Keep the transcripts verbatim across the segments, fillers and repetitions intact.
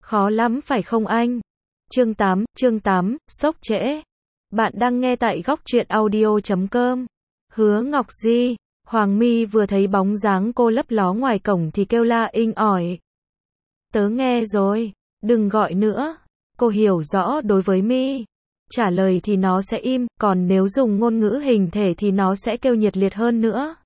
Khó lắm phải không anh? Chương tám, chương tám, sốc trễ. Bạn đang nghe tại góc truyện audio chấm com. Hứa Ngọc Di, Hoàng My vừa thấy bóng dáng cô lấp ló ngoài cổng thì kêu la inh ỏi. Tớ nghe rồi, đừng gọi nữa. Cô hiểu rõ đối với My, trả lời thì nó sẽ im, còn nếu dùng ngôn ngữ hình thể thì nó sẽ kêu nhiệt liệt hơn nữa.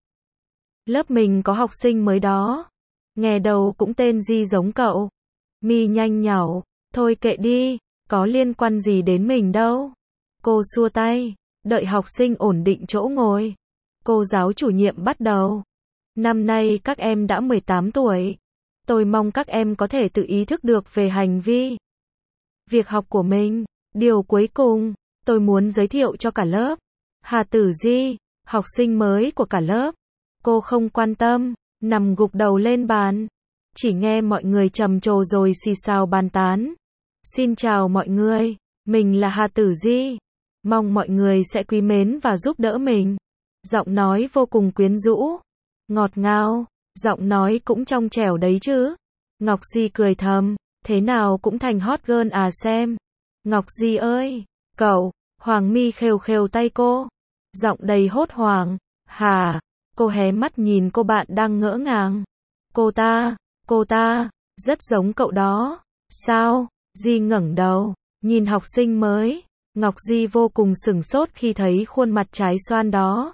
Lớp mình có học sinh mới đó. Nghe đầu cũng tên Di giống cậu. My nhanh nhảu, thôi kệ đi, có liên quan gì đến mình đâu. Cô xua tay, đợi học sinh ổn định chỗ ngồi. Cô giáo chủ nhiệm bắt đầu. Năm nay các em đã mười tám tuổi. Tôi mong các em có thể tự ý thức được về hành vi, việc học của mình. Điều cuối cùng, tôi muốn giới thiệu cho cả lớp. Hà Tử Di, học sinh mới của cả lớp. Cô không quan tâm, nằm gục đầu lên bàn. Chỉ nghe mọi người trầm trồ rồi xì xào bàn tán. Xin chào mọi người, mình là Hà Tử Di. Mong mọi người sẽ quý mến và giúp đỡ mình. Giọng nói vô cùng quyến rũ, ngọt ngào, giọng nói cũng trong trẻo đấy chứ. Ngọc Di cười thầm, thế nào cũng thành hot girl à xem. Ngọc Di ơi, cậu, Hoàng My khều khều tay cô. Giọng đầy hốt hoảng, hả? Cô hé mắt nhìn cô bạn đang ngỡ ngàng. Cô ta, cô ta, rất giống cậu đó. Sao? Di ngẩng đầu, nhìn học sinh mới. Ngọc Di vô cùng sửng sốt khi thấy khuôn mặt trái xoan đó.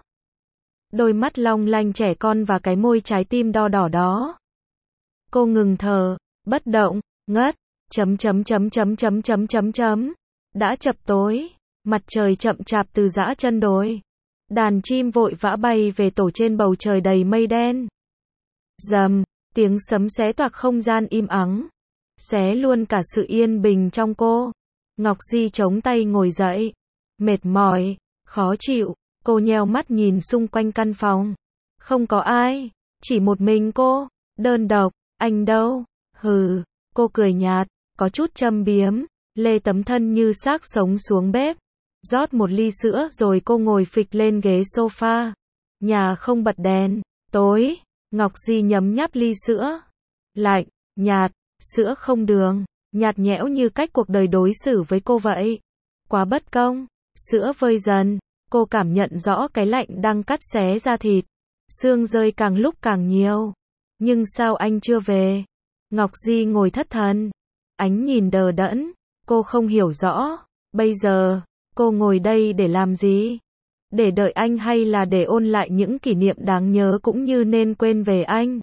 Đôi mắt long lanh trẻ con và cái môi trái tim đo đỏ đó. Cô ngừng thở, bất động, ngất, chấm chấm chấm chấm chấm chấm chấm chấm. Đã chập tối, mặt trời chậm chạp từ dã chân đồi. Đàn chim vội vã bay về tổ trên bầu trời đầy mây đen. Rầm, tiếng sấm xé toạc không gian im ắng, xé luôn cả sự yên bình trong cô. Ngọc Di chống tay ngồi dậy, mệt mỏi, khó chịu, cô nheo mắt nhìn xung quanh căn phòng. Không có ai, chỉ một mình cô, đơn độc. Anh đâu? Hừ, cô cười nhạt, có chút châm biếm, lê tấm thân như xác sống xuống bếp, rót một ly sữa rồi cô ngồi phịch lên ghế sofa. Nhà không bật đèn, tối. Ngọc Di nhấm nháp ly sữa, lạnh, nhạt, sữa không đường, nhạt nhẽo như cách cuộc đời đối xử với cô vậy. Quá bất công. Sữa vơi dần, cô cảm nhận rõ cái lạnh đang cắt xé da thịt, sương rơi càng lúc càng nhiều. Nhưng sao anh chưa về? Ngọc Di ngồi thất thần, ánh nhìn đờ đẫn, cô không hiểu rõ. Bây giờ, cô ngồi đây để làm gì? Để đợi anh hay là để ôn lại những kỷ niệm đáng nhớ cũng như nên quên về anh?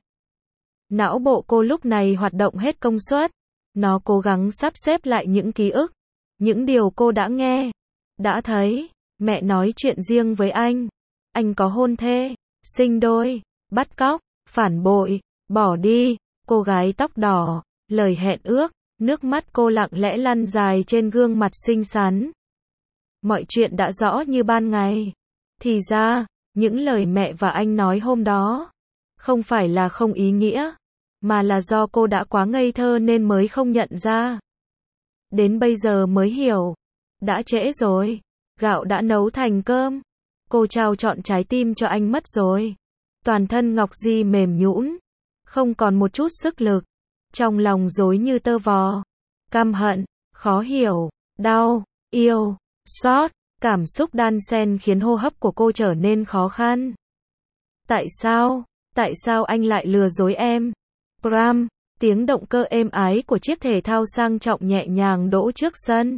Não bộ cô lúc này hoạt động hết công suất. Nó cố gắng sắp xếp lại những ký ức, những điều cô đã nghe, đã thấy. Mẹ nói chuyện riêng với anh. Anh có hôn thê, sinh đôi, bắt cóc, phản bội, bỏ đi. Cô gái tóc đỏ, lời hẹn ước, nước mắt cô lặng lẽ lăn dài trên gương mặt xinh xắn. Mọi chuyện đã rõ như ban ngày. Thì ra, những lời mẹ và anh nói hôm đó không phải là không ý nghĩa, mà là do cô đã quá ngây thơ nên mới không nhận ra. Đến bây giờ mới hiểu. Đã trễ rồi. Gạo đã nấu thành cơm. Cô trao trọn trái tim cho anh mất rồi. Toàn thân Ngọc Di mềm nhũn, không còn một chút sức lực. Trong lòng rối như tơ vò. Căm hận, khó hiểu, đau, yêu, xót, cảm xúc đan xen khiến hô hấp của cô trở nên khó khăn. Tại sao? Tại sao anh lại lừa dối em? Bram, tiếng động cơ êm ái của chiếc thể thao sang trọng nhẹ nhàng đỗ trước sân.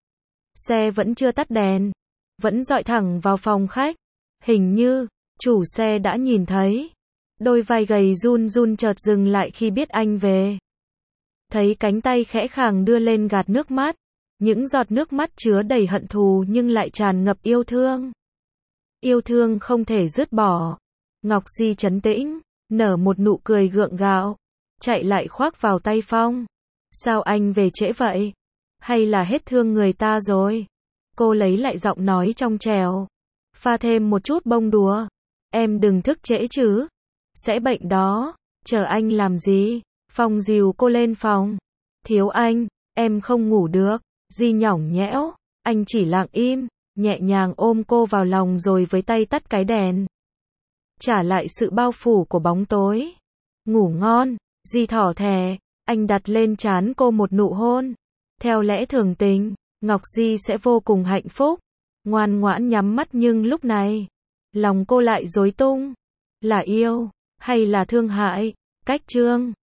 Xe vẫn chưa tắt đèn, vẫn dọi thẳng vào phòng khách. Hình như, chủ xe đã nhìn thấy. Đôi vai gầy run run chợt dừng lại khi biết anh về. Thấy cánh tay khẽ khàng đưa lên gạt nước mắt. Những giọt nước mắt chứa đầy hận thù nhưng lại tràn ngập yêu thương. Yêu thương không thể dứt bỏ. Ngọc Di trấn tĩnh, nở một nụ cười gượng gạo, chạy lại khoác vào tay Phong. Sao anh về trễ vậy? Hay là hết thương người ta rồi? Cô lấy lại giọng nói trong trẻo, pha thêm một chút bông đùa. Em đừng thức trễ chứ. Sẽ bệnh đó. Chờ anh làm gì? Phong dìu cô lên phòng. Thiếu anh, em không ngủ được. Di nhõng nhẽo. Anh chỉ lặng im, nhẹ nhàng ôm cô vào lòng rồi với tay tắt cái đèn. Trả lại sự bao phủ của bóng tối. Ngủ ngon. Di thỏ thẻ. Anh đặt lên trán cô một nụ hôn. Theo lẽ thường tình, Ngọc Di sẽ vô cùng hạnh phúc, ngoan ngoãn nhắm mắt, nhưng lúc này, lòng cô lại rối tung. Là yêu, hay là thương hại? Cách chương